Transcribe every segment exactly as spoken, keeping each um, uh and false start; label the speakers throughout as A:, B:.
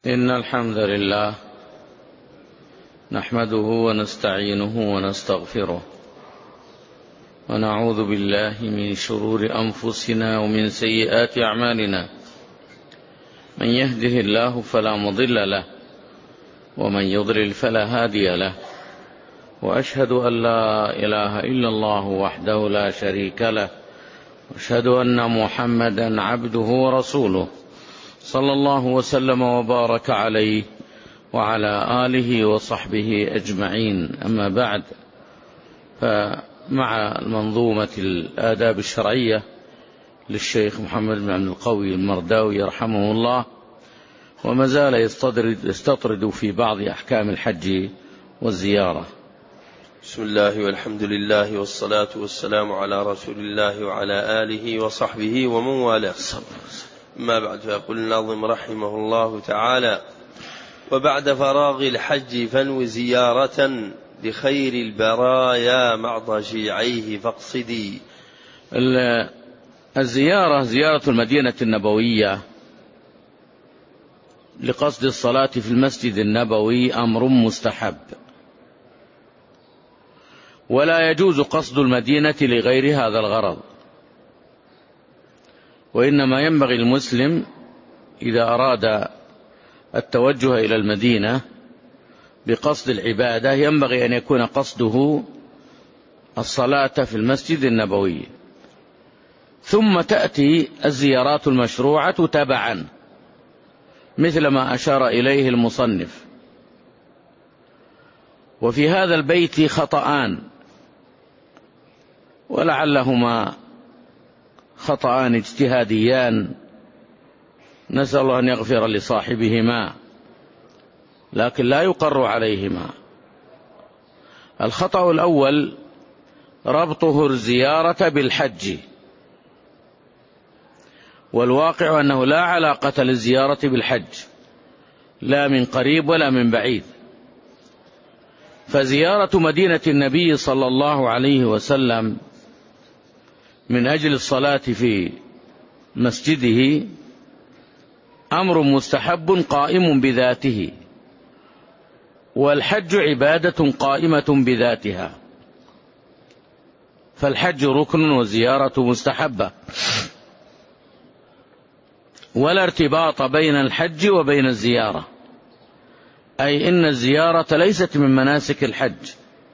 A: إن الحمد لله نحمده ونستعينه ونستغفره ونعوذ بالله من شرور أنفسنا ومن سيئات أعمالنا. من يهده الله فلا مضل له ومن يضلل فلا هادي له، وأشهد أن لا إله إلا الله وحده لا شريك له، وأشهد أن محمدا عبده ورسوله صلى الله وسلم وبارك عليه وعلى آله وصحبه أجمعين. أما بعد، فمع المنظومة الآداب الشرعية للشيخ محمد بن عبد القوي المرداوي رحمه الله، وما زال يستطرد في بعض أحكام الحج والزيارة.
B: بسم الله والحمد لله والصلاة والسلام على رسول الله وعلى آله وصحبه ومن والاه. ما بعد، فيقول الناظم رحمه الله تعالى: وبعد فراغ الحج فانو زيارة لخير البرايا مع ضجيعيه فاقصدي.
A: الزيارة زيارة المدينة النبوية لقصد الصلاة في المسجد النبوي أمر مستحب، ولا يجوز قصد المدينة لغير هذا الغرض، وإنما ينبغي المسلم إذا أراد التوجه إلى المدينة بقصد العبادة ينبغي أن يكون قصده الصلاة في المسجد النبوي، ثم تأتي الزيارات المشروعة تبعا، مثل ما أشار إليه المصنف. وفي هذا البيت خطأان، ولعلهما خطأان اجتهاديان، نسأل الله أن يغفر لصاحبهما، لكن لا يقر عليهما. الخطأ الأول ربطه الزيارة بالحج، والواقع أنه لا علاقة للزيارة بالحج، لا من قريب ولا من بعيد. فزيارة مدينة النبي صلى الله عليه وسلم من أجل الصلاة في مسجده أمر مستحب قائم بذاته، والحج عبادة قائمة بذاتها، فالحج ركن والزيارة مستحبة، ولا ارتباط بين الحج وبين الزيارة، أي إن الزيارة ليست من مناسك الحج.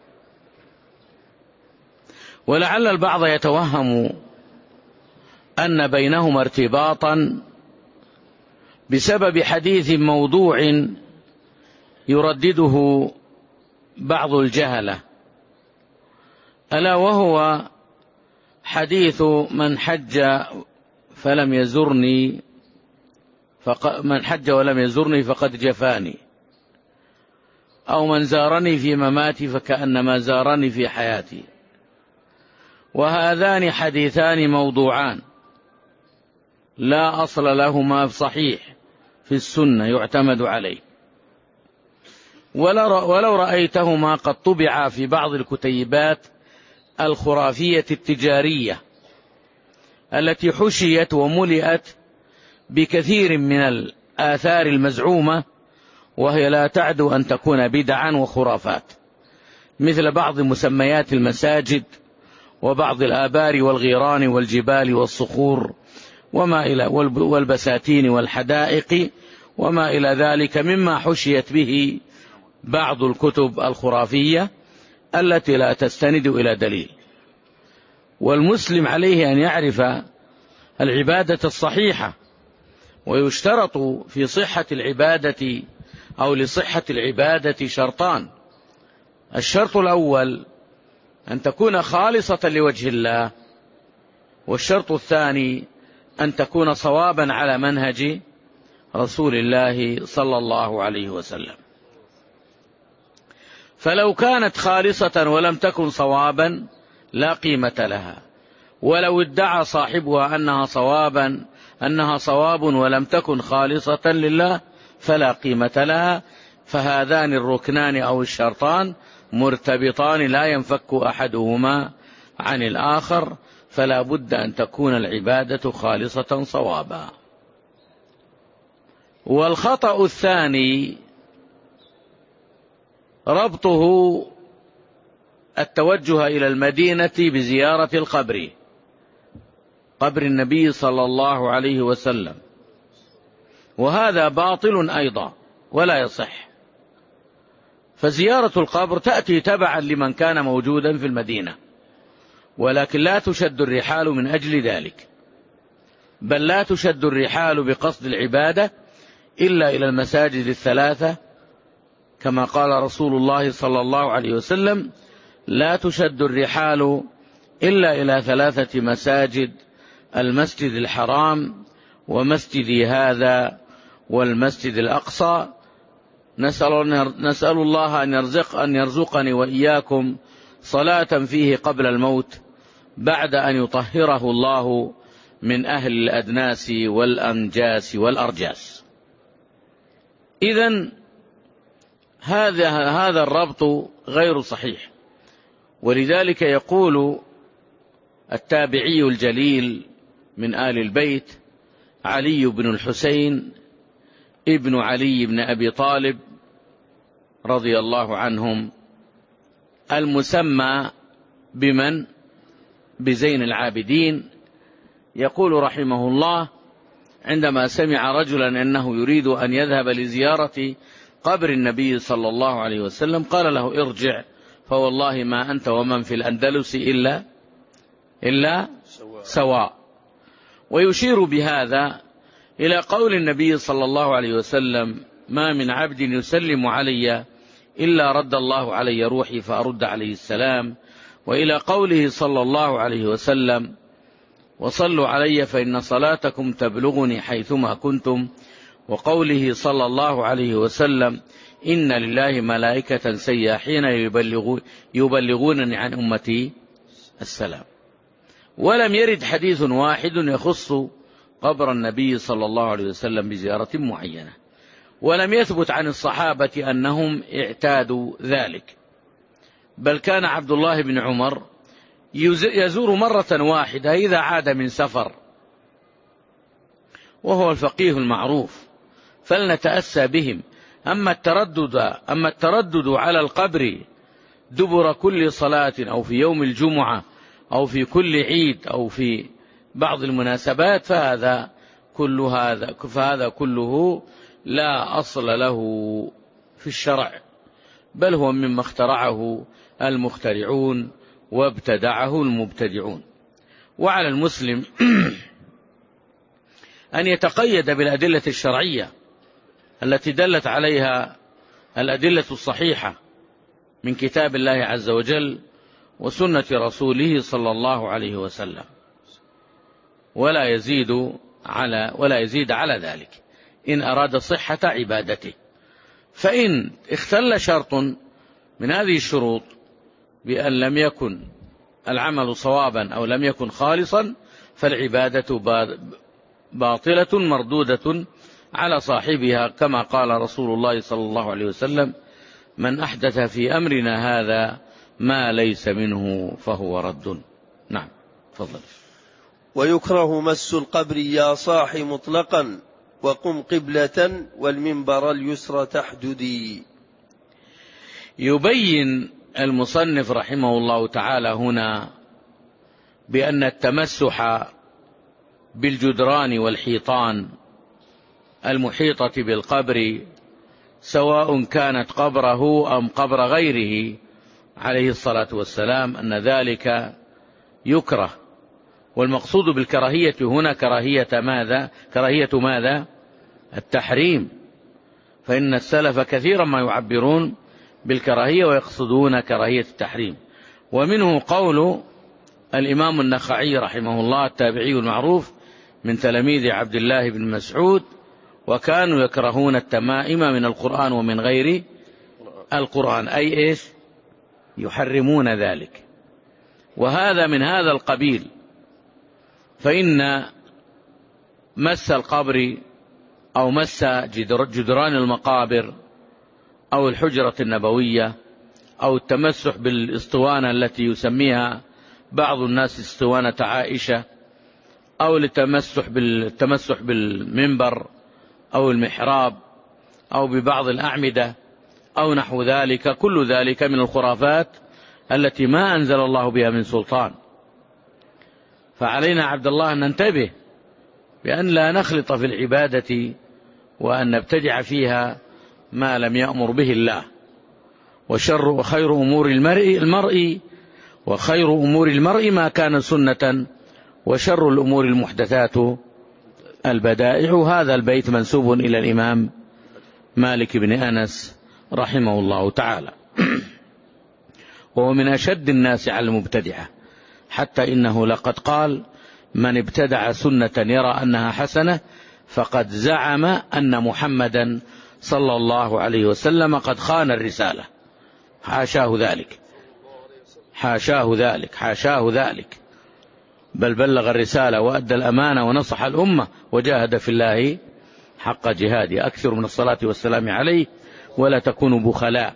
A: ولعل البعض يتوهم أن بينهما ارتباطا بسبب حديث موضوع يردده بعض الجهلة، ألا وهو حديث من حج فلم يزرني فق... من حج ولم يزرني فقد جفاني، أو من زارني في مماتي فكأنما زارني في حياتي. وهذان حديثان موضوعان لا أصل لهما صحيح في السنة يعتمد عليه، ولو رأيتهما قد طبعا في بعض الكتيبات الخرافية التجارية التي حشيت وملئت بكثير من الآثار المزعومة، وهي لا تعدو أن تكون بدعا وخرافات، مثل بعض مسميات المساجد وبعض الآبار والغيران والجبال والصخور وما إلى والبساتين والحدائق وما إلى ذلك مما حشيت به بعض الكتب الخرافية التي لا تستند إلى دليل. والمسلم عليه أن يعرف العبادة الصحيحة، ويشترط في صحة العبادة أو لصحة العبادة شرطان: الشرط الأول أن تكون خالصة لوجه الله، والشرط الثاني أن تكون صوابا على منهج رسول الله صلى الله عليه وسلم. فلو كانت خالصة ولم تكن صوابا لا قيمة لها، ولو ادعى صاحبها أنها صوابا أنها صواب ولم تكن خالصة لله فلا قيمة لها. فهذان الركنان أو الشرطان مرتبطان لا ينفك أحدهما عن الآخر، فلا بد أن تكون العبادة خالصة صوابا. والخطأ الثاني ربطه التوجه إلى المدينة بزيارة القبر، قبر النبي صلى الله عليه وسلم، وهذا باطل أيضا ولا يصح. فزيارة القبر تأتي تبعا لمن كان موجودا في المدينة، ولكن لا تشد الرحال من أجل ذلك، بل لا تشد الرحال بقصد العبادة إلا إلى المساجد الثلاثة، كما قال رسول الله صلى الله عليه وسلم: لا تشد الرحال إلا إلى ثلاثة مساجد: المسجد الحرام، ومسجدي هذا، والمسجد الأقصى. نسأل, نسأل الله أن يرزق أن يرزقني وإياكم صلاة فيه قبل الموت، بعد أن يطهره الله من أهل الأدناس والأنجاس والأرجاس. إذن هذا هذا الربط غير صحيح. ولذلك يقول التابعي الجليل من آل البيت علي بن الحسين ابن علي بن أبي طالب رضي الله عنهم، المسمى بمن؟ بزين العابدين، يقول رحمه الله: عندما سمع رجلا أنه يريد أن يذهب لزيارة قبر النبي صلى الله عليه وسلم قال له: ارجع، فوالله ما أنت ومن في الأندلس إلا إلا سواء. ويشير بهذا إلى قول النبي صلى الله عليه وسلم: ما من عبد يسلم علي إلا رد الله علي روحي فأرد عليه السلام. وإلى قوله صلى الله عليه وسلم: وصلوا علي فإن صلاتكم تبلغني حيثما كنتم. وقوله صلى الله عليه وسلم: إن لله ملائكة سياحين يبلغونني عن أمتي السلام. ولم يرد حديث واحد يخص قبر النبي صلى الله عليه وسلم بزيارة معينة، ولم يثبت عن الصحابة أنهم اعتادوا ذلك، بل كان عبد الله بن عمر يزور مرة واحدة إذا عاد من سفر، وهو الفقيه المعروف، فلنتأسى بهم. أما التردد أما التردد على القبر دبر كل صلاة، أو في يوم الجمعة، أو في كل عيد، أو في بعض المناسبات، فهذا كل هذا فهذا كله لا أصل له في الشرع، بل هو مما اخترعه المخترعون وابتدعه المبتدعون. وعلى المسلم أن يتقيد بالأدلة الشرعية التي دلت عليها الأدلة الصحيحة من كتاب الله عز وجل وسنة رسوله صلى الله عليه وسلم، ولا يزيد على ولا يزيد على ذلك إن أراد صحة عبادته. فإن اختل شرط من هذه الشروط بأن لم يكن العمل صوابا أو لم يكن خالصا، فالعبادة باطلة مردودة على صاحبها، كما قال رسول الله صلى الله عليه وسلم: من أحدث في أمرنا هذا ما ليس منه فهو رد. نعم، تفضل.
B: ويكره مس القبر يا صاح مطلقا، وقم قبلة والمنبر اليسرى تحددي.
A: يبين المصنف رحمه الله تعالى هنا بأن التمسح بالجدران والحيطان المحيطة بالقبر، سواء كانت قبره أم قبر غيره عليه الصلاة والسلام، أن ذلك يكره. والمقصود بالكراهية هنا كراهية ماذا؟ كراهية ماذا؟ التحريم. فإن السلف كثيرا ما يعبرون بالكراهية ويقصدون كراهية التحريم. ومنه قول الإمام النخعي رحمه الله التابعي المعروف من تلاميذ عبد الله بن مسعود: وكانوا يكرهون التمائم من القرآن ومن غير القرآن، أي إيش؟ يحرمون ذلك. وهذا من هذا القبيل. فإن مس القبر أو مس جدران المقابر أو الحجرة النبوية أو التمسح بالاسطوانة التي يسميها بعض الناس اسطوانة عائشة، أو التمسح بالتمسح بالمنبر أو المحراب أو ببعض الأعمدة أو نحو ذلك، كل ذلك من الخرافات التي ما أنزل الله بها من سلطان. فعلينا عبد الله أن ننتبه بأن لا نخلط في العبادة وأن نبتدع فيها ما لم يأمر به الله. وشر وخير أمور المرء المرء وخير أمور المرء ما كان سنة، وشر الأمور المحدثات البدائع. هذا البيت منسوب إلى الإمام مالك بن أنس رحمه الله تعالى، وهو من أشد الناس على المبتدعة، حتى إنه لقد قال: من ابتدع سنة يرى أنها حسنة فقد زعم أن محمدا صلى الله عليه وسلم قد خان الرسالة. حاشاه ذلك، حاشاه ذلك، حاشاه ذلك، بل بلغ الرسالة وأدى الأمانة ونصح الأمة وجاهد في الله حق جهاده. أكثر من الصلاة والسلام عليه ولا تكونوا بخلاء.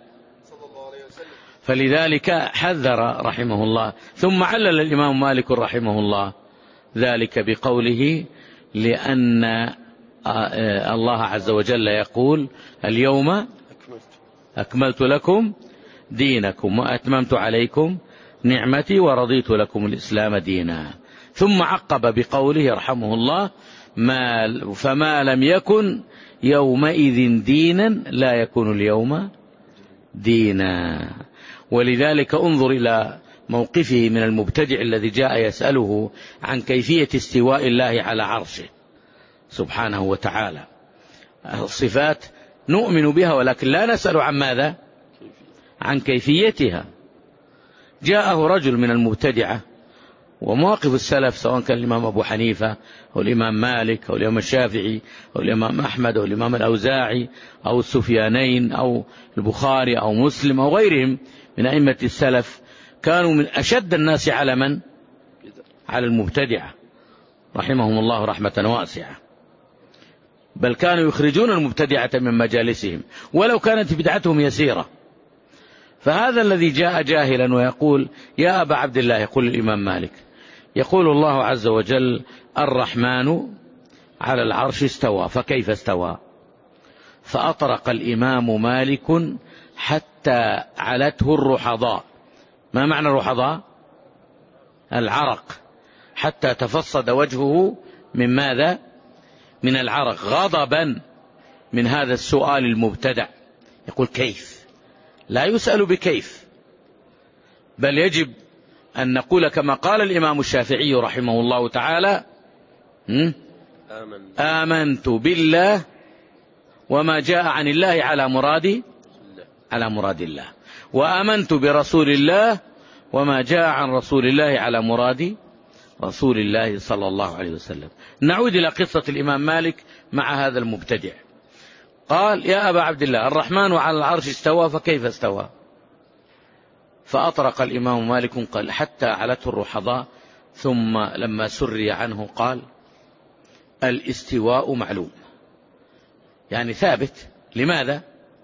A: فلذلك حذر رحمه الله. ثم علل الإمام مالك رحمه الله ذلك بقوله: لأن الله عز وجل يقول: اليوم أكملت لكم دينكم وأتممت عليكم نعمتي ورضيت لكم الإسلام دينا. ثم عقب بقوله يرحمه الله: ما فما لم يكن يومئذ دينا لا يكون اليوم دينا. ولذلك انظر إلى موقفه من المبتدع الذي جاء يسأله عن كيفية استواء الله على عرشه سبحانه وتعالى. الصفات نؤمن بها ولكن لا نسأل عن ماذا؟ عن كيفيتها. جاءه رجل من المبتدعة، ومواقف السلف سواء كان الإمام أبو حنيفة أو الإمام مالك أو الإمام الشافعي أو الإمام أحمد أو الإمام الأوزاعي أو السفيانين أو البخاري أو مسلم أو غيرهم من أئمة السلف، كانوا من أشد الناس على من؟ على المبتدعة رحمهم الله رحمة واسعة، بل كانوا يخرجون المبتدعة من مجالسهم ولو كانت بدعتهم يسيرة. فهذا الذي جاء جاهلا ويقول: يا أبا عبد الله، يقول الإمام مالك، يقول الله عز وجل: الرحمن على العرش استوى، فكيف استوى؟ فأطرق الإمام مالك حتى علته الرحضاء. ما معنى الرحضاء؟ العرق، حتى تفصد وجهه من ماذا؟ من العرق، غضبا من هذا السؤال المبتدع. يقول: كيف؟ لا يسأل بكيف، بل يجب أن نقول كما قال الإمام الشافعي رحمه الله تعالى: آمنت بالله وما جاء عن الله على مراد على مراد الله، وآمنت برسول الله وما جاء عن رسول الله على مراد رسول الله صلى الله عليه وسلم. نعود إلى قصة الإمام مالك مع هذا المبتدع. قال: يا أبا عبد الله، الرحمن على العرش استوى، فكيف استوى؟ فأطرق الإمام مالك قال: حتى علته الرحضاء، ثم لما سري عنه قال: الاستواء معلوم، يعني ثابت. لماذا؟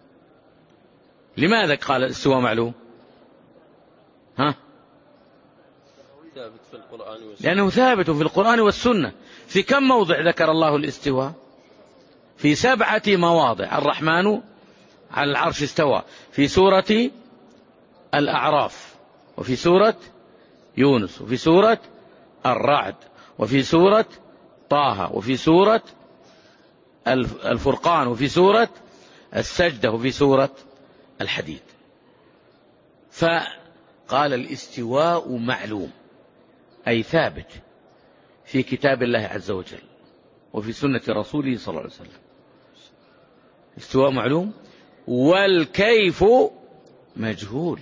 A: لماذا قال الاستواء معلوم؟ ها؟
B: ثابت في القرآن والسنة.
A: لأنه ثابت في القرآن والسنة. في كم موضع ذكر الله الاستواء؟ في سبعة مواضع. الرحمن على العرش استوى في سورة الأعراف، وفي سورة يونس، وفي سورة الرعد، وفي سورة طه، وفي سورة الفرقان، وفي سورة السجدة، وفي سورة الحديد. فقال: الاستواء معلوم، أي ثابت في كتاب الله عز وجل وفي سنة رسوله صلى الله عليه وسلم. استواء معلوم، والكيف مجهول.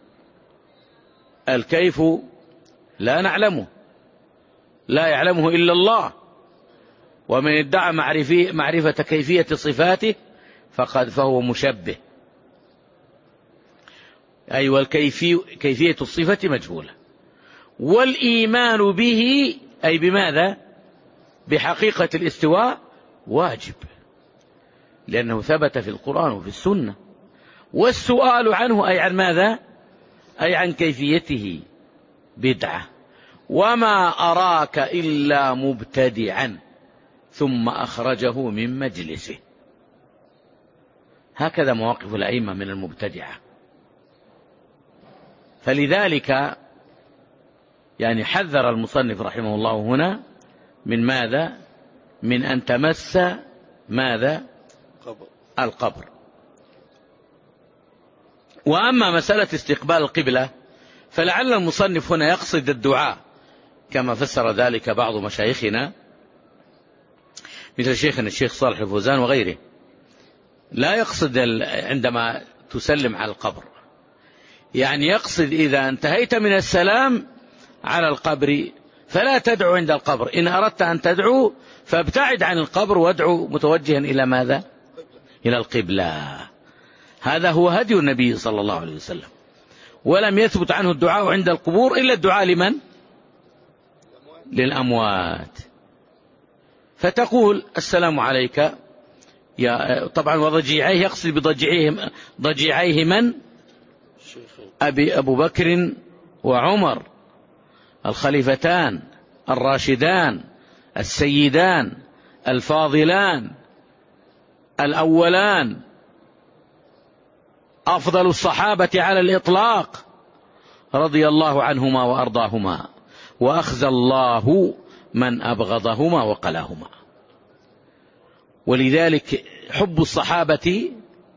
A: الكيف لا نعلمه، لا يعلمه إلا الله، ومن ادعى معرفة كيفية صفاته فقد فهو مشبه. أي والكيفية كيفية الصفة مجهولة. والإيمان به، أي بماذا؟ بحقيقة الاستواء، واجب، لأنه ثبت في القرآن وفي السنة. والسؤال عنه، أي عن ماذا؟ أي عن كيفيته، بدعة. وما أراك إلا مبتدعا ثم أخرجه من مجلسه. هكذا مواقف الأئمة من المبتدعة. فلذلك يعني حذر المصنف رحمه الله هنا من ماذا؟ من أن تمس ماذا؟ القبر. وأما مسألة استقبال القبلة فلعل المصنف هنا يقصد الدعاء كما فسر ذلك بعض مشايخنا مثل شيخنا الشيخ صالح الفوزان وغيره. لا يقصد عندما تسلم على القبر، يعني يقصد إذا انتهيت من السلام على القبر فلا تدعو عند القبر، إن أردت أن تدعو فابتعد عن القبر وادعو متوجها إلى ماذا؟ إلى القبلة. هذا هو هدي النبي صلى الله عليه وسلم، ولم يثبت عنه الدعاء عند القبور إلا الدعاء لمن؟ للأموات. فتقول السلام عليك يا، طبعا وضجيعيه يقصد بضجيعيه ضجيعيه من؟ أبي أبو بكر وعمر الخليفتان الراشدان السيدان الفاضلان الأولان أفضل الصحابة على الإطلاق رضي الله عنهما وأرضاهما، وأخزى الله من أبغضهما وقلاهما. ولذلك حب الصحابة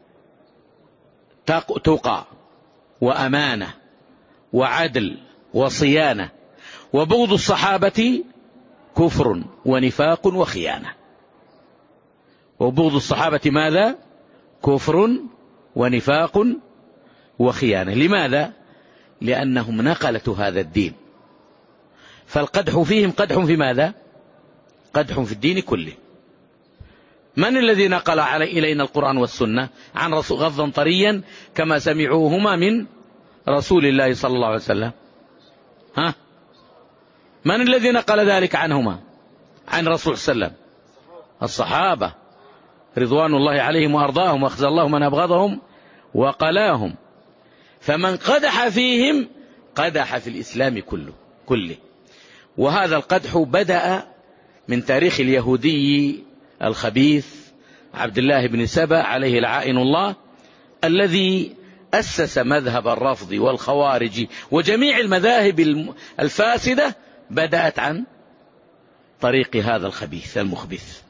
A: تقى وأمانة وعدل وصيانة، وبغض الصحابة كفر ونفاق وخيانة. وبغض الصحابة ماذا؟ كفر ونفاق وخيانة. لماذا؟ لأنهم نقلة هذا الدين، فالقدح فيهم قدح في ماذا؟ قدح في الدين كله. من الذي نقل علي إلينا القرآن والسنة عن رسول غضا طريا كما سمعوهما من رسول الله صلى الله عليه وسلم؟ ها؟ من الذي نقل ذلك عنهما عن رسول صلى الله عليه وسلم؟ الصحابة رضوان الله عليهم وأرضاهم، وأخزى الله من أبغضهم وقلاهم. فمن قدح فيهم قدح في الإسلام كله كله. وهذا القدح بدأ من تاريخ اليهودي الخبيث عبد الله بن سبأ عليه لعائن الله، الذي أسس مذهب الرفض والخوارج وجميع المذاهب الفاسدة بدأت عن طريق هذا الخبيث المخبث.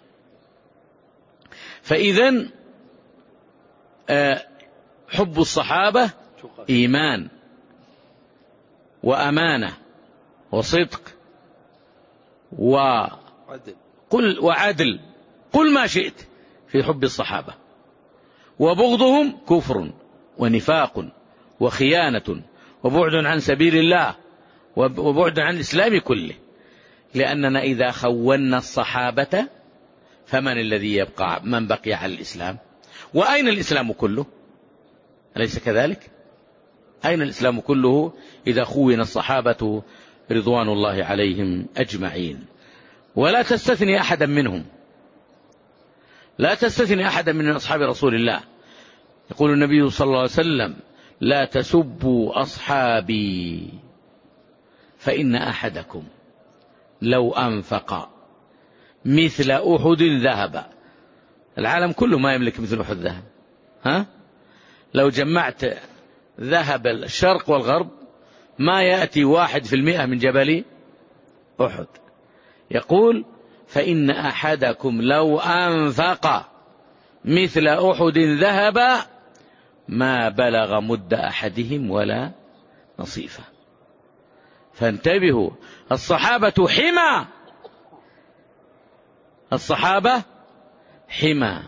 A: فإذن حب الصحابة إيمان وأمانة وصدق وقل وعدل، قل ما شئت في حب الصحابة. وبغضهم كفر ونفاق وخيانة وبعد عن سبيل الله وبعد عن الإسلام كله. لأننا إذا خونا الصحابة فمن الذي يبقى؟ من بقي على الإسلام؟ وأين الإسلام كله؟ أليس كذلك؟ أين الإسلام كله إذا خونا الصحابة رضوان الله عليهم أجمعين؟ ولا تستثني أحدا منهم، لا تستثني أحدا من أصحاب رسول الله. يقول النبي صلى الله عليه وسلم: لا تسبوا أصحابي فإن أحدكم لو أنفق مثل أحد ذهب. العالم كله ما يملك مثل أحد ذهب، ها؟ لو جمعت ذهب الشرق والغرب ما يأتي واحد في المئة من جبل أحد. يقول: فإن أحدكم لو أنفق مثل أحد ذهب ما بلغ مد أحدهم ولا نصيفه. فانتبهوا، الصحابة حمى، الصحابة حمى.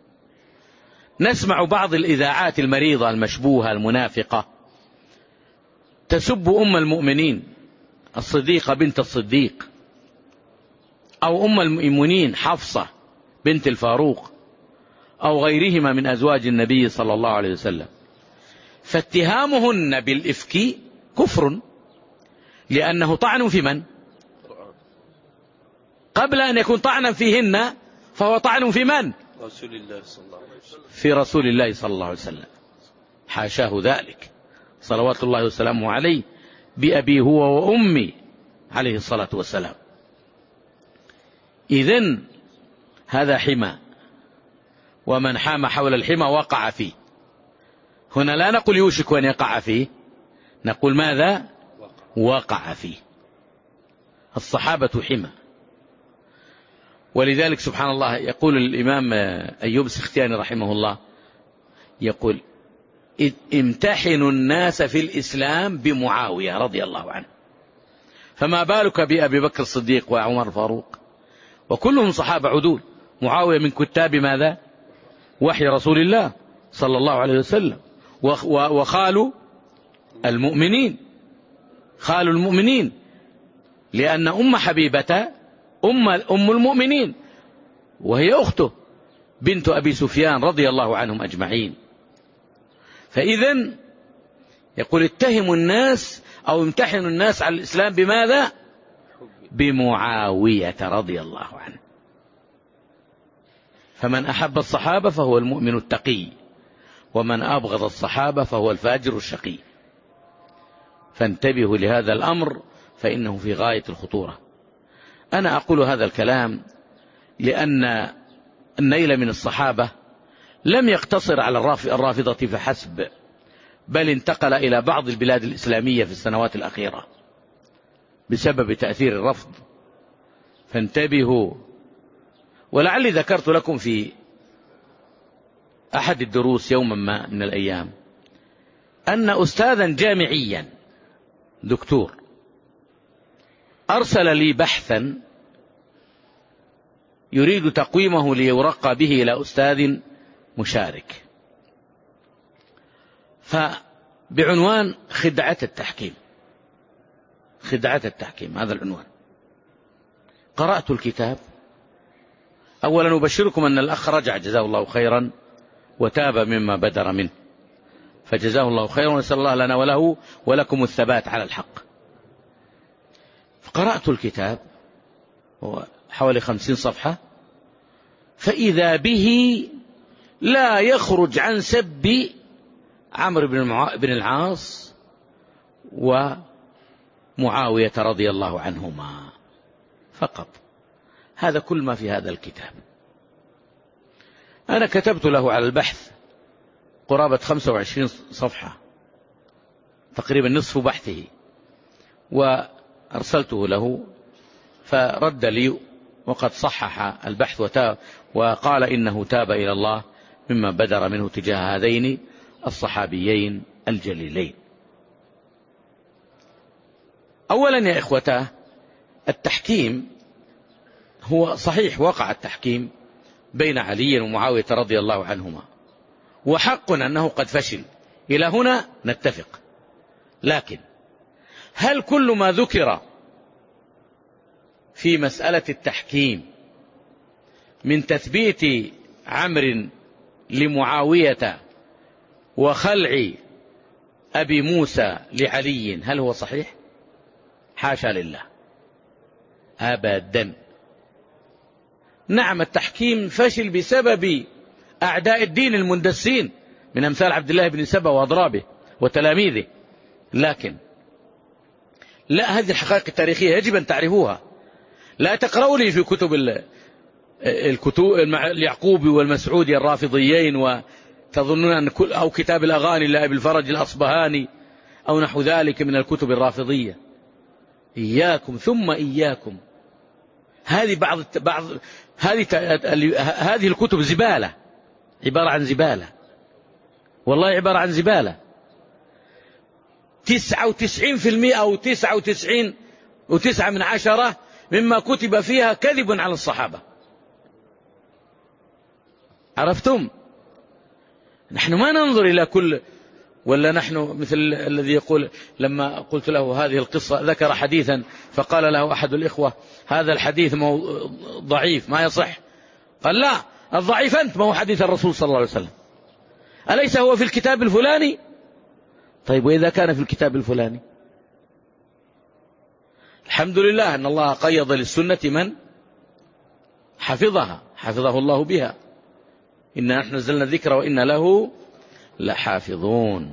A: نسمع بعض الإذاعات المريضة المشبوهة المنافقة تسب أم المؤمنين الصديقة بنت الصديق، أو أم المؤمنين حفصة بنت الفاروق، أو غيرهما من أزواج النبي صلى الله عليه وسلم. فاتهامهن بالإفك كفر، لأنه طعن في من؟ قبل أن يكون طعنا فيهن فهو طعن في من؟
B: رسول الله صلى الله عليه وسلم.
A: في رسول الله صلى الله عليه وسلم، حاشاه ذلك صلوات الله وسلامه عليه، بأبي هو وأمي عليه الصلاة والسلام. إذن هذا حمى، ومن حام حول الحمى وقع فيه. هنا لا نقول يوشك أن يقع فيه، نقول ماذا؟ وقع فيه. الصحابة حمى. ولذلك سبحان الله يقول الإمام أيوب السختياني رحمه الله، يقول امتحنوا الناس في الإسلام بمعاوية رضي الله عنه، فما بالك بأبي بكر الصديق وعمر الفاروق، وكلهم صحابة عدول. معاوية من كتاب ماذا؟ وحي رسول الله صلى الله عليه وسلم، وخال المؤمنين، خال المؤمنين، لأن أم حبيبة أم, أم المؤمنين، وهي أخته بنت أبي سفيان رضي الله عنهم أجمعين. فإذن يقول اتهموا الناس أو امتحنوا الناس على الإسلام بماذا؟ بمعاوية رضي الله عنه. فمن أحب الصحابة فهو المؤمن التقي، ومن أبغض الصحابة فهو الفاجر الشقي. فانتبهوا لهذا الأمر فإنه في غاية الخطورة. أنا أقول هذا الكلام لأن النيل من الصحابة لم يقتصر على الرافضة فحسب، بل انتقل إلى بعض البلاد الإسلامية في السنوات الأخيرة بسبب تأثير الرفض. فانتبهوا. ولعلي ذكرت لكم في أحد الدروس يوما ما من الأيام أن أستاذا جامعيا دكتور أرسل لي بحثا يريد تقويمه ليرقى به إلى أستاذ مشارك، فبعنوان خدعة التحكيم. خدعة التحكيم هذا العنوان. قرأت الكتاب. أولا أبشركم أن الأخ رجع جزاه الله خيرا وتاب مما بدر منه، فجزاه الله خيرا، ونسأل الله لنا وله ولكم الثبات على الحق. فقرأت الكتاب هو حوالي خمسين صفحة، فإذا به لا يخرج عن سب عمرو بن العاص ومعاوية رضي الله عنهما فقط. هذا كل ما في هذا الكتاب. أنا كتبت له على البحث قرابة خمسة وعشرين صفحة، تقريبا نصف بحثه، وأرسلته له فرد لي وقد صحح البحث وتاب وقال إنه تاب إلى الله مما بدر منه تجاه هذين الصحابيين الجليلين. أولا يا إخوتاه، التحكيم هو صحيح، وقع التحكيم بين علي ومعاوية رضي الله عنهما، وحق أنه قد فشل. إلى هنا نتفق. لكن هل كل ما ذكر في مسألة التحكيم من تثبيت عمرو لمعاوية وخلع أبي موسى لعلي هل هو صحيح؟ حاشا لله، أبدا. نعم، التحكيم فشل بسبب أعداء الدين المندسين من أمثال عبد الله بن سبأ وأضرابه وتلاميذه، لكن لا، هذه الحقائق التاريخية يجب أن تعرفوها. لا تقرأوا لي في كتب الكتب اليعقوبي والمسعودي الرافضيين وتظنون أن كل أو كتاب الأغاني لأبي الفرج الأصبهاني أو نحو ذلك من الكتب الرافضية. إياكم ثم إياكم. هذه بعض بعض هذه هذه الكتب زبالة، عبارة عن زبالة، والله عبارة عن زبالة. تسعة وتسعين في المئة أو تسعة وتسعين وتسعة من عشرة مما كتب فيها كذب على الصحابة. عرفتم؟ نحن ما ننظر إلى كل، ولا نحن مثل الذي يقول لما قلت له هذه القصة ذكر حديثا فقال له أحد الإخوة هذا الحديث ضعيف ما يصح، قال لا، الضعيف أنت، ما هو حديث الرسول صلى الله عليه وسلم، أليس هو في الكتاب الفلاني؟ طيب وإذا كان في الكتاب الفلاني؟ الحمد لله أن الله قيض للسنة من حفظها، حفظه الله بها. إنا نحن نزلنا الذكر وإنا له لحافظون.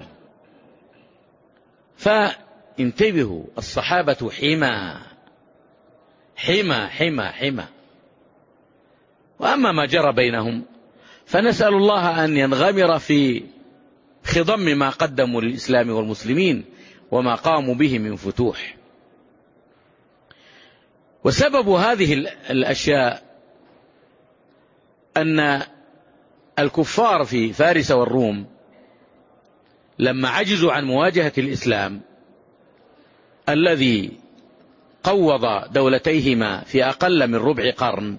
A: فانتبهوا، الصحابة حمى حمى حمى حمى. وأما ما جرى بينهم فنسأل الله أن ينغمر في خضم ما قدموا للإسلام والمسلمين وما قاموا به من فتوح. وسبب هذه الأشياء أن الكفار في فارس والروم لما عجزوا عن مواجهة الإسلام الذي قوض دولتيهما في أقل من ربع قرن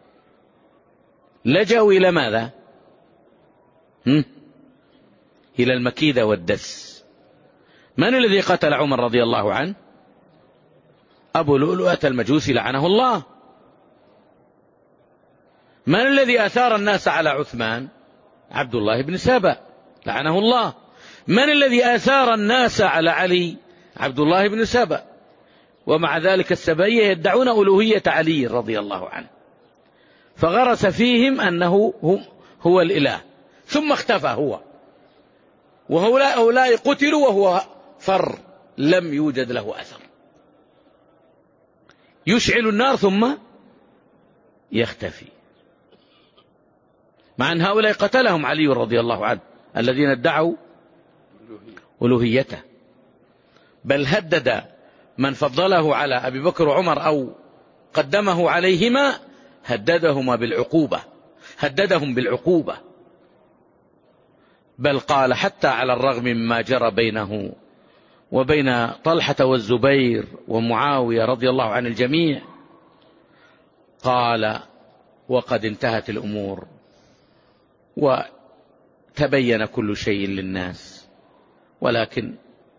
A: لجأوا إلى ماذا؟ هم؟ إلى المكيدة والدس. من الذي قتل عمر رضي الله عنه؟ أبو لؤلؤة المجوسي لعنه الله. من الذي أثار الناس على عثمان؟ عبد الله بن سبأ لعنه الله. من الذي أثار الناس على علي؟ عبد الله بن سبأ. ومع ذلك السبائية يدعون ألوهية علي رضي الله عنه، فغرس فيهم أنه هو الإله، ثم اختفى هو، وهؤلاء قتلوا وهو فر لم يوجد له أثر، يشعل النار ثم يختفي، مع أن هؤلاء قتلهم علي رضي الله عنه الذين ادعوا ألوهيته، بل هدد من فضله على أبي بكر وعمر أو قدمه عليهما، هددهما بالعقوبة، هددهم بالعقوبة، بل قال حتى على الرغم مما جرى بينه وبين طلحة والزبير ومعاوية رضي الله عن الجميع، قال وقد انتهت الأمور وتبين كل شيء للناس، ولكن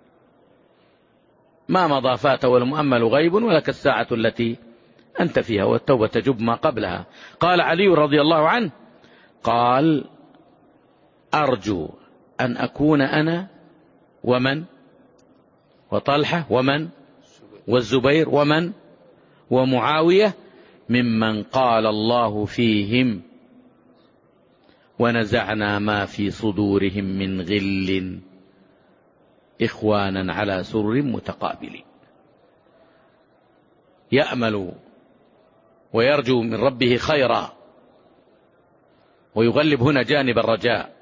A: ما مضى فات والمؤمل غيب ولك الساعة التي أنت فيها والتوبة تجب ما قبلها. قال علي رضي الله عنه قال أرجو أن أكون أنا ومن وطلحة ومن والزبير ومن ومعاوية ممن قال الله فيهم ونزعنا ما في صدورهم من غل إخوانا على سرر متقابلين. يأمل ويرجو من ربه خيرا، ويغلب هنا جانب الرجاء،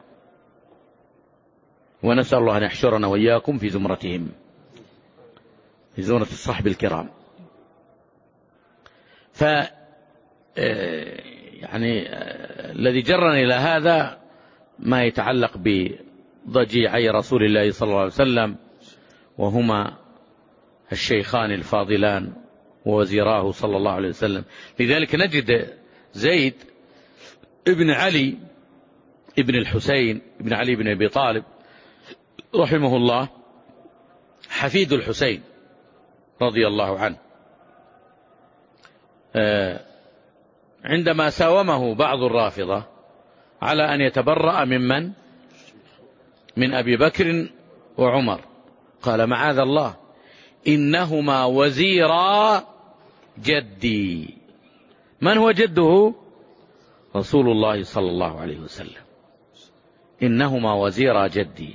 A: ونسأل الله أن يحشرنا وإياكم في زمرتهم، في زمرة الصحب الكرام. ف يعني الذي جرنا إلى هذا ما يتعلق بضجيعي رسول الله صلى الله عليه وسلم، وهما الشيخان الفاضلان ووزيراه صلى الله عليه وسلم. لذلك نجد زيد ابن علي ابن الحسين ابن علي بن أبي طالب رحمه الله حفيد الحسين رضي الله عنه، عندما ساومه بعض الرافضة على أن يتبرأ ممن من أبي بكر وعمر قال معاذ الله إنهما وزيرا جدي. من هو جده؟ رسول الله صلى الله عليه وسلم. إنهما وزيرا جدي،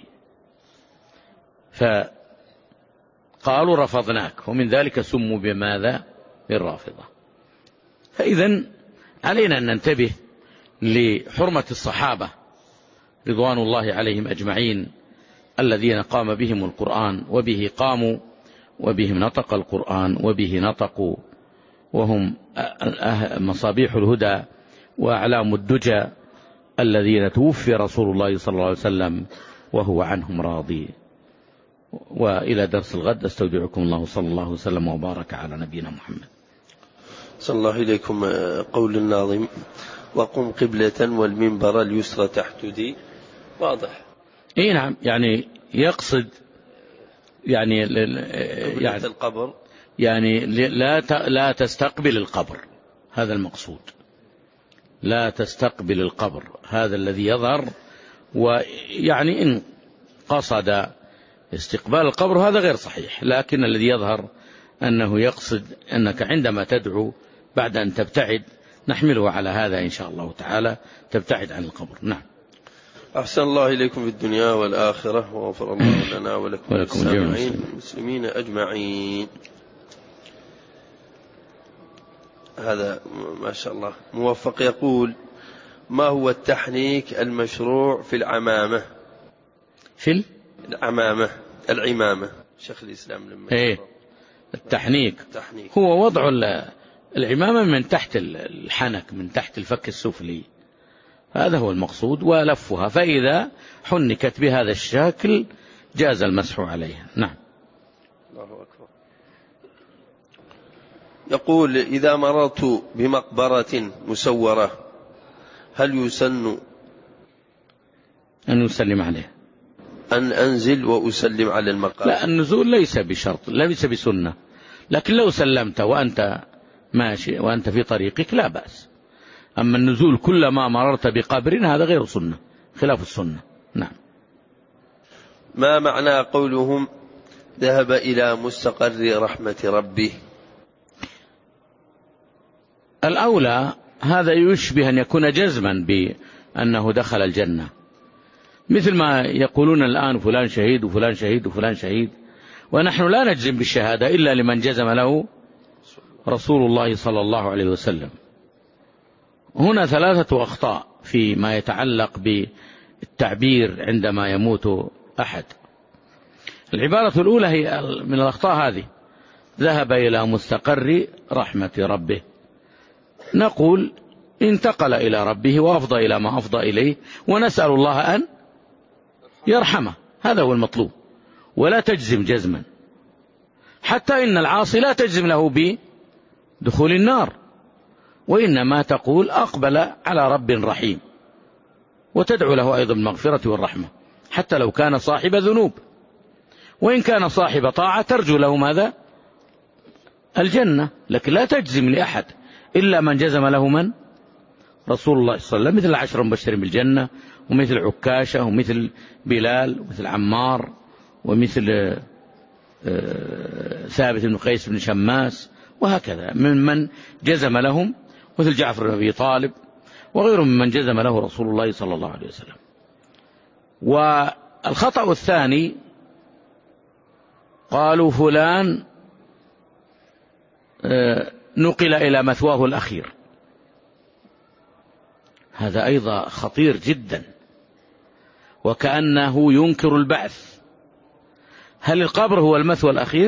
A: فقالوا رفضناك، ومن ذلك سموا بماذا؟ بالرافضة. فإذن علينا أن ننتبه لحرمة الصحابة رضوان الله عليهم أجمعين الذين قام بهم القرآن، وبه قاموا وبهم نطق القرآن وبه نطقوا، وهم مصابيح الهدى وأعلام الدجى الذين توفي رسول الله صلى الله عليه وسلم وهو عنهم راضي. وإلى درس الغد استودعكم الله صلى الله وسلم وبارك على نبينا محمد.
B: صلى الله إليكم. قول الناظم وقم قبلة والمنبر اليسرى تحتدي، واضح.
A: إيه نعم، يعني يقصد يعني يعني
B: القبر، يعني
A: لا لا تستقبل القبر، هذا المقصود، لا تستقبل القبر، هذا الذي يظهر. ويعني إن قصد استقبال القبر هذا غير صحيح، لكن الذي يظهر أنه يقصد أنك عندما تدعو بعد أن تبتعد، نحمله على هذا إن شاء الله تعالى، تبتعد عن القبر. نعم.
B: أحسن الله إليكم في الدنيا والآخرة، وغفر الله لنا ولكم والسامعين المسلمين أجمعين. هذا ما شاء الله موفق. يقول: ما هو التحنيك المشروع في العمامة؟
A: في
B: العمامة العمامة شيخ الإسلام لما
A: إيه التحنيك,
B: التحنيك
A: هو وضع العمامة من تحت الحنك، من تحت الفك السفلي، هذا هو المقصود، ولفها، فإذا حنكت بهذا الشكل جاز المسح عليها. نعم.
B: الله أكبر. يقول: إذا مررت بمقبرة مسورة هل يسن
A: أن يسلم عليه؟
B: أن أنزل وأسلم على المقابر؟
A: لا، النزول ليس بشرط، ليس بسنة، لكن لو سلمت وأنت ماشي وأنت في طريقك لا بأس. أما النزول كلما مررت بقبر هذا غير سنة، خلاف السنة. نعم.
B: ما معنى قولهم ذهب إلى مستقر رحمة ربه؟
A: الأولى هذا يشبه أن يكون جزما بأنه دخل الجنة، مثل ما يقولون الآن فلان شهيد وفلان شهيد وفلان شهيد، ونحن لا نجزم بالشهادة إلا لمن جزم له رسول الله صلى الله عليه وسلم. هنا ثلاثة أخطاء فيما يتعلق بالتعبير عندما يموت أحد. العبارة الأولى هي من الأخطاء هذه: ذهب إلى مستقر رحمة ربه. نقول انتقل إلى ربه وأفضى إلى ما أفضى إليه، ونسأل الله أن يرحمه، هذا هو المطلوب، ولا تجزم جزما، حتى إن العاصي لا تجزم له بدخول النار، وإنما تقول أقبل على رب رحيم، وتدعو له أيضا بالمغفرة والرحمة حتى لو كان صاحب ذنوب، وإن كان صاحب طاعة ترجو له ماذا؟ الجنة. لكن لا تجزم لأحد إلا من جزم له من؟ رسول الله صلى الله عليه وسلم، مثل العشر المبشرين بالجنة، ومثل عكاشة، ومثل بلال، ومثل عمار، ومثل ثابت بن قيس بن شماس، وهكذا من من جزم لهم، مثل جعفر بن أبي طالب وغيرهم ممن جزم له رسول الله صلى الله عليه وسلم. والخطأ الثاني قالوا فلان نقل إلى مثواه الأخير، هذا أيضا خطير جدا، وكأنه ينكر البعث. هل القبر هو المثوى الأخير؟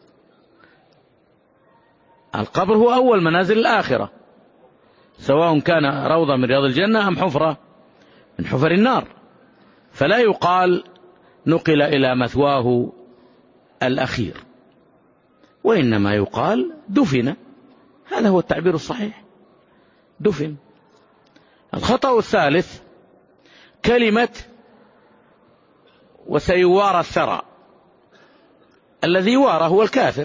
A: القبر هو أول منازل الآخرة، سواء كان روضة من رياض الجنة أم حفرة من حفر النار، فلا يقال نقل إلى مثواه الأخير، وإنما يقال دفن، هذا هو التعبير الصحيح، دفن. الخطأ الثالث كلمة وسيوارى الثرى، الذي يوارى هو الكافر،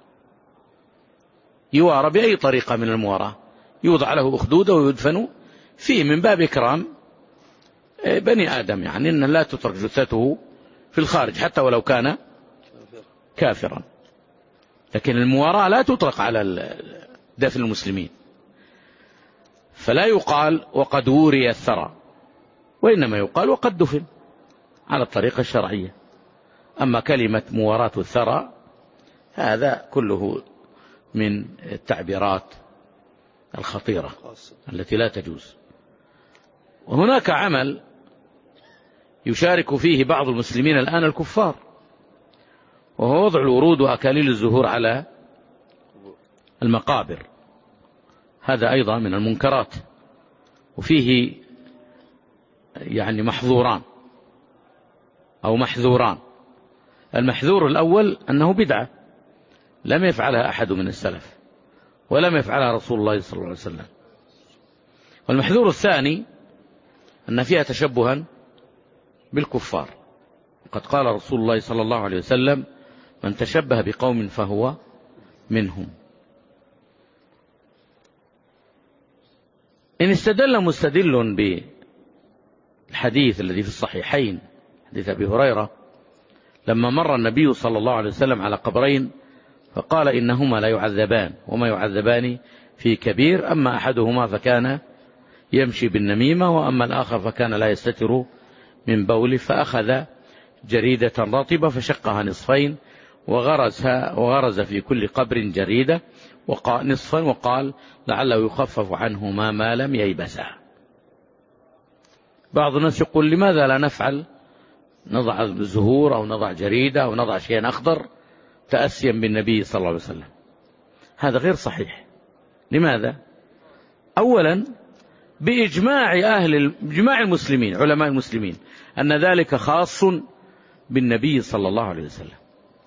A: يوارى بأي طريقة من المواراة، يوضع له أخدوده ويدفن فيه من باب إكرام بني آدم، يعني أن لا تترك جثته في الخارج حتى ولو كان كافرا. لكن المواراة لا تطلق على دفن المسلمين، فلا يقال وقد وري الثرى، وإنما يقال وقد دفن على الطريقة الشرعية. أما كلمة مواراة الثرى هذا كله من التعبيرات الخطيرة التي لا تجوز. وهناك عمل يشارك فيه بعض المسلمين الآن الكفار، وهو وضع الورود وأكاليل الزهور على المقابر، هذا أيضا من المنكرات، وفيه يعني محظوران أو محذوران. المحذور الأول أنه بدعة لم يفعلها أحد من السلف، ولم يفعلها رسول الله صلى الله عليه وسلم. والمحذور الثاني أن فيها تشبها بالكفار، وقد قال رسول الله صلى الله عليه وسلم: من تشبه بقوم فهو منهم. إن استدل مستدل بالحديث الذي في الصحيحين، حديث أبي هريرة، لما مر النبي صلى الله عليه وسلم على قبرين فقال: إنهما لا يعذبان وما يعذبان في كبير، أما أحدهما فكان يمشي بالنميمة، وأما الآخر فكان لا يستتر من بوله، فأخذ جريدة رطبة فشقها نصفين وغرزها وغرز في كل قبر جريدة وقال نصفا وقال لعله يخفف عنهما ما لم ييبسا. بعض الناس يقول لماذا لا نفعل نضع زهور أو نضع جريدة أو نضع شيئا أخضر تأسيا بالنبي صلى الله عليه وسلم. هذا غير صحيح. لماذا؟ أولا بإجماع أهل بإجماع المسلمين علماء المسلمين أن ذلك خاص بالنبي صلى الله عليه وسلم.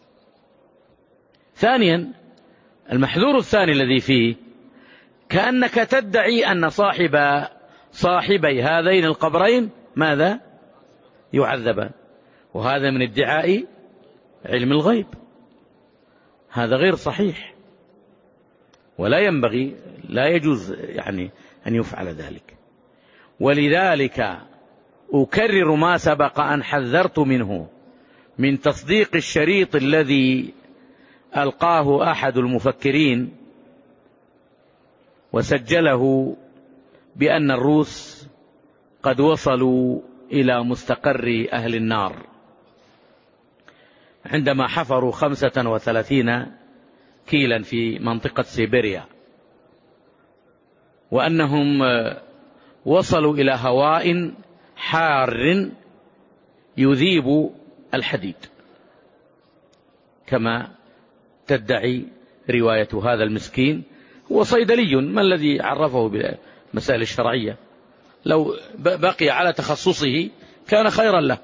A: ثانيا المحذور الثاني الذي فيه كأنك تدعي أن صاحب صاحبي هذين القبرين ماذا؟ يعذبان، وهذا من ادعاء علم الغيب. هذا غير صحيح ولا ينبغي لا يجوز يعني أن يفعل ذلك. ولذلك أكرر ما سبق أن حذرت منه من تصديق الشريط الذي ألقاه أحد المفكرين وسجله بأن الروس قد وصلوا إلى مستقر أهل النار عندما حفروا خمسة وثلاثين كيلا في منطقة سيبيريا، وأنهم وصلوا إلى هواء حار يذيب الحديد كما تدعي رواية هذا المسكين. هو صيدلي، ما الذي عرفه بالمسائل الشرعية؟ لو بقي على تخصصه كان خيرا له.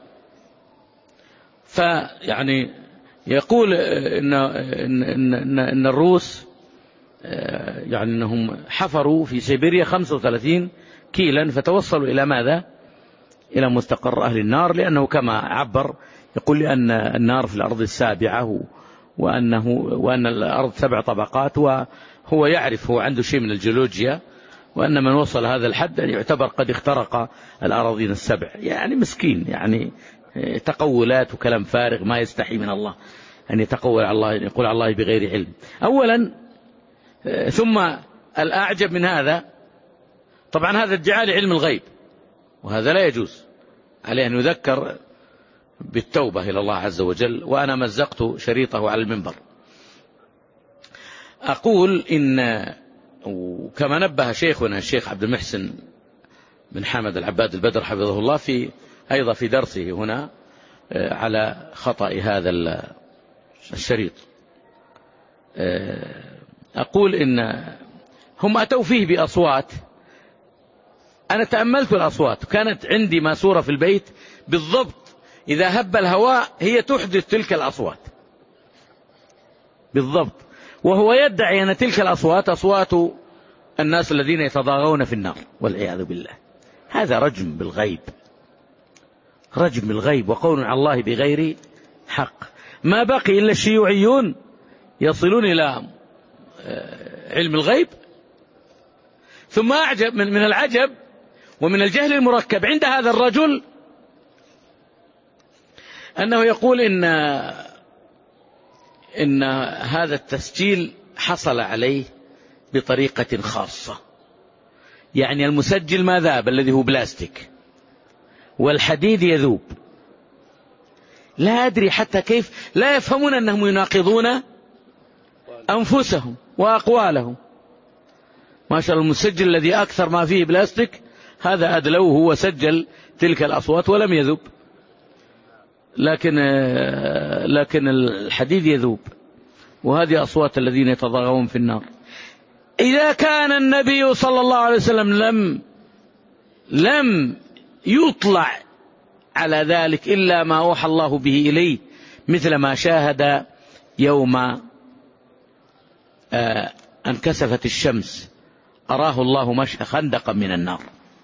A: فيعني يقول إن, إن, إن, إن الروس يعني أنهم حفروا في سيبيريا خمسة وثلاثين كيلا فتوصلوا إلى ماذا؟ إلى مستقر أهل النار، لأنه كما عبر يقول لأن النار في الأرض السابعة وأنه وأن الأرض سبع طبقات، وهو يعرف هو عنده شيء من الجيولوجيا، وأن من وصل هذا الحد يعتبر قد اخترق الأراضين السبع. يعني مسكين، يعني تقولات وكلام فارغ ما يستحي من الله أن يتقول على الله، يقول على الله بغير علم. أولا ثم الأعجب من هذا طبعا هذا ادعاء لعلم الغيب، وهذا لا يجوز، عليه أن يذكر بالتوبة إلى الله عز وجل. وأنا مزقت شريطه على المنبر. أقول إن وكما نبه شيخنا الشيخ عبد المحسن بن حمد العباد البدر حفظه الله في أيضا في درسه هنا على خطأ هذا الشريط. أقول إن هم أتوا فيه بأصوات، أنا تأملت الأصوات كانت عندي ماسورة في البيت بالضبط، إذا هب الهواء هي تحدث تلك الأصوات بالضبط، وهو يدعي أن تلك الأصوات أصوات الناس الذين يتضاغون في النار والعياذ بالله. هذا رجم بالغيب، رجم بالغيب وقول على الله بغير حق. ما بقي إلا الشيوعيون يصلون إلى علم الغيب. ثم أعجب من, من العجب ومن الجهل المركب عند هذا الرجل أنه يقول إن إن هذا التسجيل حصل عليه بطريقة خاصة، يعني المسجل ما ذاب الذي هو بلاستيك والحديد يذوب. لا أدري حتى كيف لا يفهمون أنهم يناقضون أنفسهم وأقوالهم. ما شاء الله المسجل الذي أكثر ما فيه بلاستيك هذا أدلوه وسجل تلك الأصوات ولم يذوب، لكن لكن الحديد يذوب، وهذه أصوات الذين يتضاغون في النار. إذا كان النبي صلى الله عليه وسلم لم لم يطلع على ذلك إلا ما أوحى الله به إليه، مثل ما شاهد يوم آه أن كسفت الشمس أراه الله مشى خندقا من النار،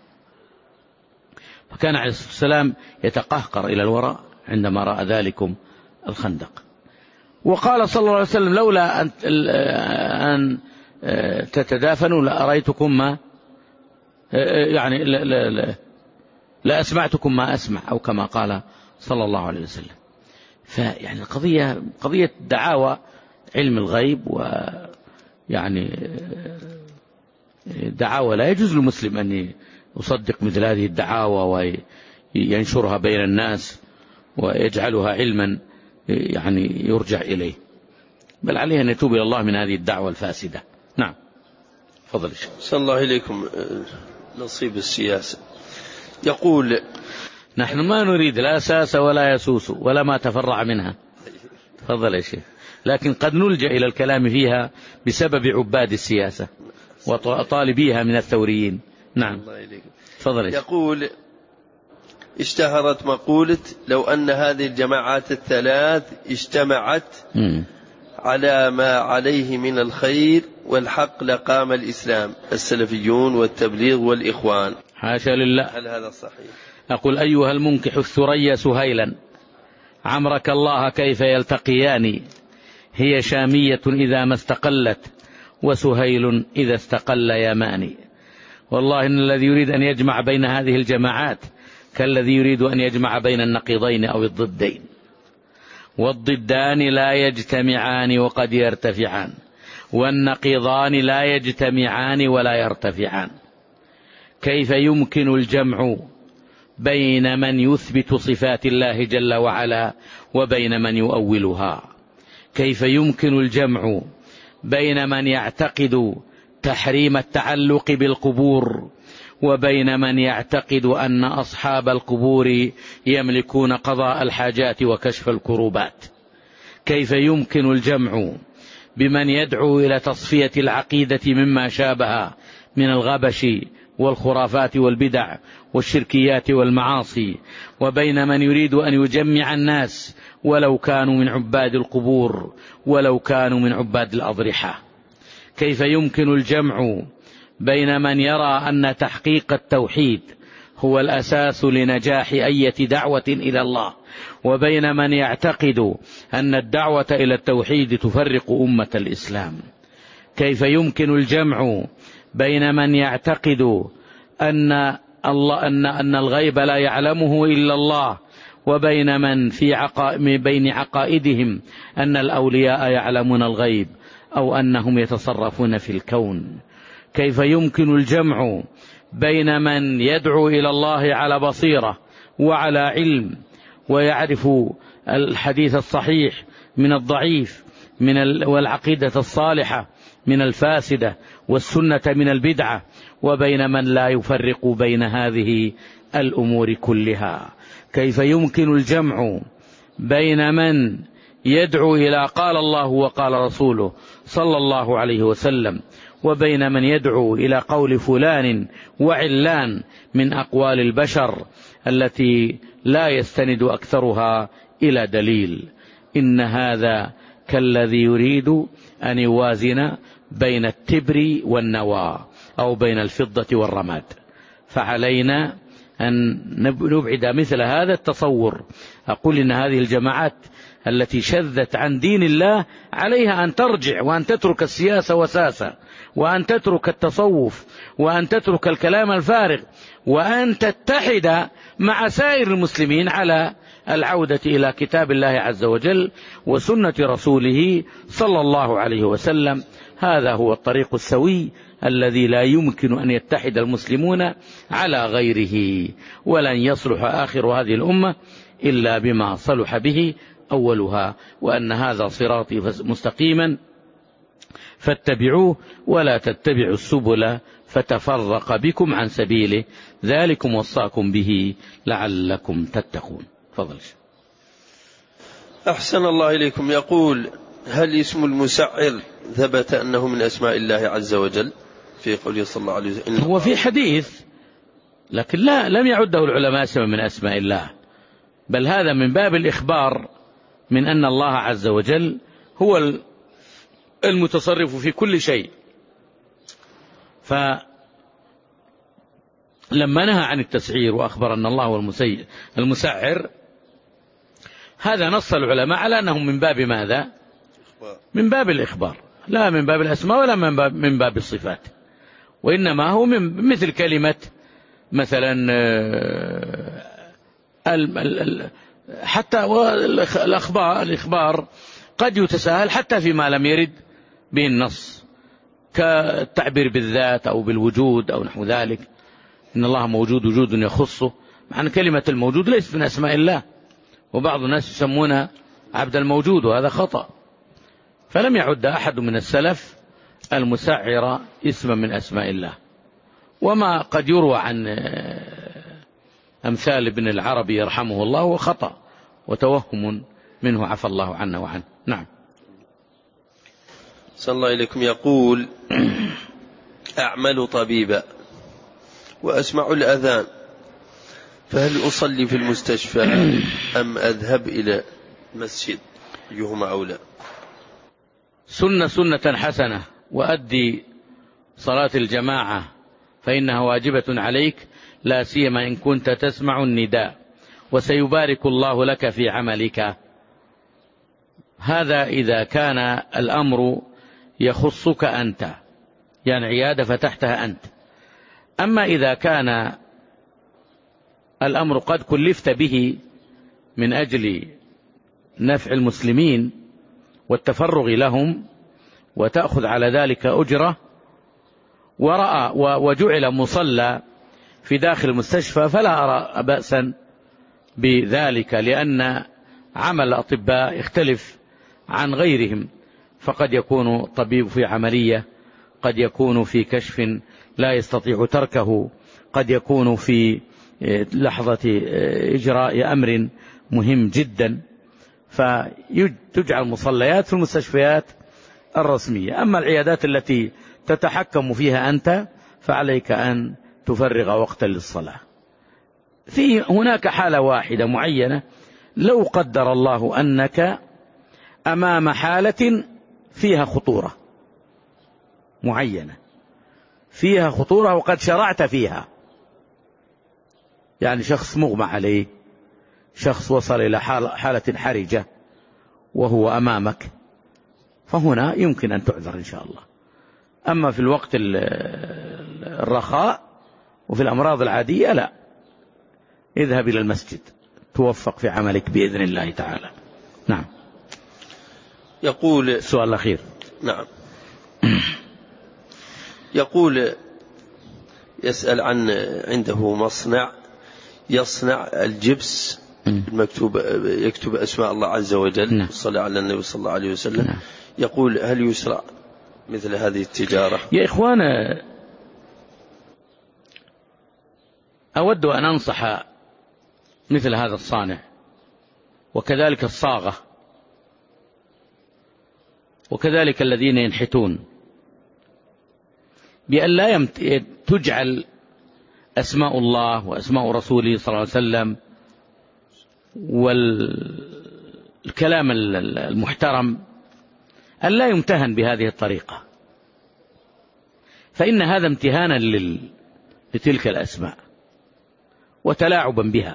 A: فكان عليه الصلاة والسلام يتقهقر إلى الوراء عندما رأى ذلكم الخندق. وقال صلى الله عليه وسلم لولا أن, أن تتدافنوا لأريتكم ما يعني لا, لا, لا, لا أسمعتكم ما أسمع، أو كما قال صلى الله عليه وسلم. فيعني القضية قضية دعاوى علم الغيب، ويعني دعاوى لا يجوز للمسلم أن يصدق مثل هذه الدعاوى وينشرها بين الناس ويجعلها علما يعني يرجع إليه، بل عليه أن يتوب إلى الله من هذه الدعوة الفاسدة. نعم. فضل الشيخ.
B: صلى الله إليكم. نصيب السياسة. يقول:
A: نحن ما نريد لا أساس ولا يسوس ولا ما تفرع منها. فضل الشيخ. لكن قد نلجأ إلى الكلام فيها بسبب عباد السياسة وطالبيها من الثوريين. نعم. فضل الشيخ.
B: يقول: اشتهرت مقولة لو أن هذه الجماعات الثلاث اجتمعت م. على ما عليه من الخير والحق لقام الإسلام، السلفيون والتبليغ والإخوان.
A: حاشا لله.
B: هل هذا صحيح؟
A: أقول: أيها المنكح الثريا سهيلا عمرك الله كيف يلتقيان، هي شامية إذا ما استقلت وسهيل إذا استقل يماني. والله إن الذي يريد أن يجمع بين هذه الجماعات كالذي يريد أن يجمع بين النقيضين أو الضدين، والضدان لا يجتمعان وقد يرتفعان، والنقيضان لا يجتمعان ولا يرتفعان. كيف يمكن الجمع بين من يثبت صفات الله جل وعلا وبين من يؤولها؟ كيف يمكن الجمع بين من يعتقد تحريم التعلق بالقبور وبين من يعتقد أن أصحاب القبور يملكون قضاء الحاجات وكشف الكروبات؟ كيف يمكن الجمع بمن يدعو إلى تصفية العقيدة مما شابه من الغبش والخرافات والبدع والشركيات والمعاصي وبين من يريد أن يجمع الناس ولو كانوا من عباد القبور ولو كانوا من عباد الأضرحة؟ كيف يمكن الجمع بين من يرى أن تحقيق التوحيد هو الأساس لنجاح أي دعوة إلى الله وبين من يعتقد أن الدعوة إلى التوحيد تفرق أمة الإسلام؟ كيف يمكن الجمع بين من يعتقد أن الله أن أن الغيب لا يعلمه إلا الله وبين من في عقائد بين عقائدهم أن الأولياء يعلمون الغيب أو أنهم يتصرفون في الكون؟ كيف يمكن الجمع بين من يدعو إلى الله على بصيرة وعلى علم ويعرف الحديث الصحيح من الضعيف من والعقيدة الصالحة من الفاسدة والسنة من البدعة وبين من لا يفرق بين هذه الأمور كلها؟ كيف يمكن الجمع بين من يدعو إلى قال الله وقال رسوله صلى الله عليه وسلم وبين من يدعو إلى قول فلان وعلان من أقوال البشر التي لا يستند أكثرها إلى دليل؟ إن هذا كالذي يريد أن يوازن بين التبر والنوى أو بين الفضة والرماد. فعلينا أن نبعد مثل هذا التصور. أقول إن هذه الجماعات التي شذت عن دين الله عليها أن ترجع وأن تترك السياسة وساسة وأن تترك التصوف وأن تترك الكلام الفارغ وأن تتحد مع سائر المسلمين على العودة إلى كتاب الله عز وجل وسنة رسوله صلى الله عليه وسلم. هذا هو الطريق السوي الذي لا يمكن أن يتحد المسلمون على غيره، ولن يصلح آخر هذه الأمة إلا بما صلح به أولها، وأن هذا صراطي مستقيما فاتبعوه ولا تتبعوا السبل فتفرق بكم عن سبيله، ذلكم وصاكم به لعلكم تتقون. فضل.
B: أحسن الله إليكم. يقول: هل اسم المسعر ثبت أنه من أسماء الله عز وجل في قوله صلى الله عليه وسلم؟
A: هو في حديث لكن لا لم يعده العلماء اسما من أسماء الله، بل هذا من باب الإخبار من أن الله عز وجل هو المتصرف في كل شيء. فلما نهى عن التسعير وأخبر أن الله هو المسعر، هذا نص العلماء على أنه من باب ماذا؟ من باب الإخبار، لا من باب الأسماء ولا من باب, من باب الصفات، وإنما هو من مثل كلمة مثلا حتى الأخبار, الإخبار قد يتساهل حتى فيما لم يرد به النص، كالتعبير بالذات أو بالوجود أو نحو ذلك. إن الله موجود وجود يخصه، معنى كلمة الموجود ليست من أسماء الله، وبعض الناس يسمونها عبد الموجود، وهذا خطأ. فلم يعد أحد من السلف المسعر اسما من أسماء الله. وما قد يروى عن أمثال ابن العربي يرحمه الله هو خطأ وتوهم منه، عفى الله عنه وعنه. نعم.
B: صلى الله إليكم. يقول: أعمل طبيبا وأسمع الأذان، فهل أصلي في المستشفى أم أذهب إلى مسجد؟ أيهما أولى؟
A: سنة سنة حسنة، وأدي صلاة الجماعة فإنها واجبة عليك، لا سيما إن كنت تسمع النداء، وسيبارك الله لك في عملك. هذا إذا كان الأمر يخصك أنت، يعني عيادة فتحتها أنت. أما إذا كان الأمر قد كلفت به من أجل نفع المسلمين والتفرغ لهم وتأخذ على ذلك أجرة، ورأى وجعل مصلى في داخل المستشفى، فلا أرى بأسا بذلك، لأن عمل الأطباء يختلف عن غيرهم. فقد يكون الطبيب في عملية، قد يكون في كشف لا يستطيع تركه، قد يكون في لحظة إجراء أمر مهم جدا، فتجعل مصليات في المستشفيات الرسمية. أما العيادات التي تتحكم فيها أنت فعليك أن تفرغ وقتا للصلاة. في هناك حالة واحدة معينة، لو قدر الله أنك أمام حالة فيها خطورة معينة، فيها خطورة وقد شرعت فيها، يعني شخص مغمى عليه، شخص وصل إلى حالة حرجة وهو أمامك، فهنا يمكن أن تعذر إن شاء الله. أما في الوقت الرخاء وفي الأمراض العادية لا، اذهب إلى المسجد توفق في عملك بإذن الله تعالى. نعم.
B: يقول
A: السؤال الأخير.
B: نعم. يقول يسأل عن عنده مصنع يصنع الجبس المكتوب، يكتب أسماء الله عز وجل. نعم. الصلاة على النبي صلى الله عليه وسلم. نعم. يقول: هل يشرع مثل هذه التجارة؟
A: يا إخوان، أود أن أنصح مثل هذا الصانع، وكذلك الصاغة، وكذلك الذين ينحتون، بأن لا تجعل أسماء الله وأسماء رسوله صلى الله عليه وسلم والكلام المحترم أن لا يمتهن بهذه الطريقة، فإن هذا امتهانا لتلك الأسماء وتلاعبا بها.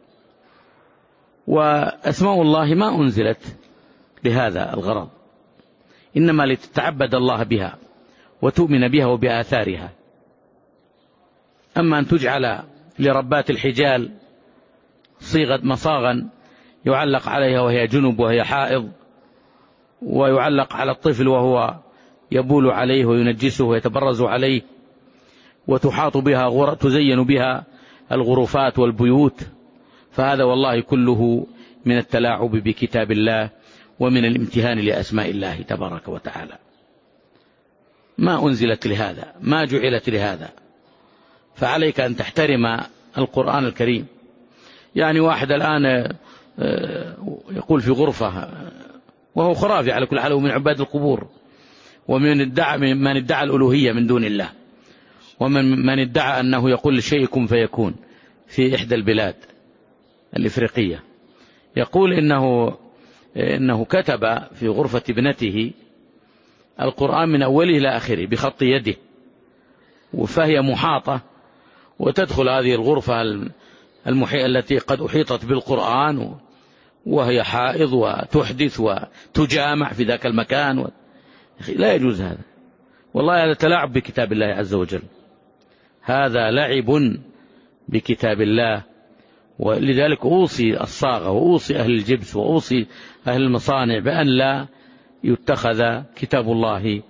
A: وأسماء الله ما أنزلت لهذا الغرض، إنما لتتعبد الله بها وتؤمن بها وبآثارها. أما أن تجعل لربات الحجال صيغة مصاغا يعلق عليها وهي جنب وهي حائض، ويعلق على الطفل وهو يبول عليه وينجسه ويتبرز عليه، وتحاط بها غر... تزين بها الغرفات والبيوت، فهذا والله كله من التلاعب بكتاب الله ومن الامتهان لأسماء الله تبارك وتعالى. ما أنزلت لهذا، ما جعلت لهذا، فعليك أن تحترم القرآن الكريم. يعني واحد الآن يقول في غرفة، وهو خرافي على كل حال، من عباد القبور، ومن ادعى من ادعى الألوهية من دون الله، ومن من ادعى أنه يقول لشيء كن فيكون في إحدى البلاد الإفريقية. يقول إنه إنه كتب في غرفة ابنته القرآن من أوله إلى آخره بخط يده، فهي محاطة، وتدخل هذه الغرفة المحيطة التي قد أحيطت بالقرآن وهي حائض وتحدث وتجامع في ذاك المكان و... لا يجوز هذا، والله هذا تلاعب بكتاب الله عز وجل، هذا لعب بكتاب الله. ولذلك أوصي الصاغة وأوصي أهل الجبس وأوصي أهل المصانع بأن لا يتخذ كتاب الله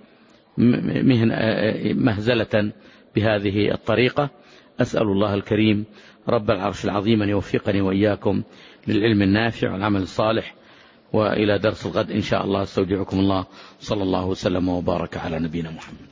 A: مهزلة بهذه الطريقة. أسأل الله الكريم رب العرش العظيم أن يوفقني وإياكم للعلم النافع والعمل الصالح، وإلى درس الغد إن شاء الله. استودعكم الله، صلى الله وسلم وبارك على نبينا محمد.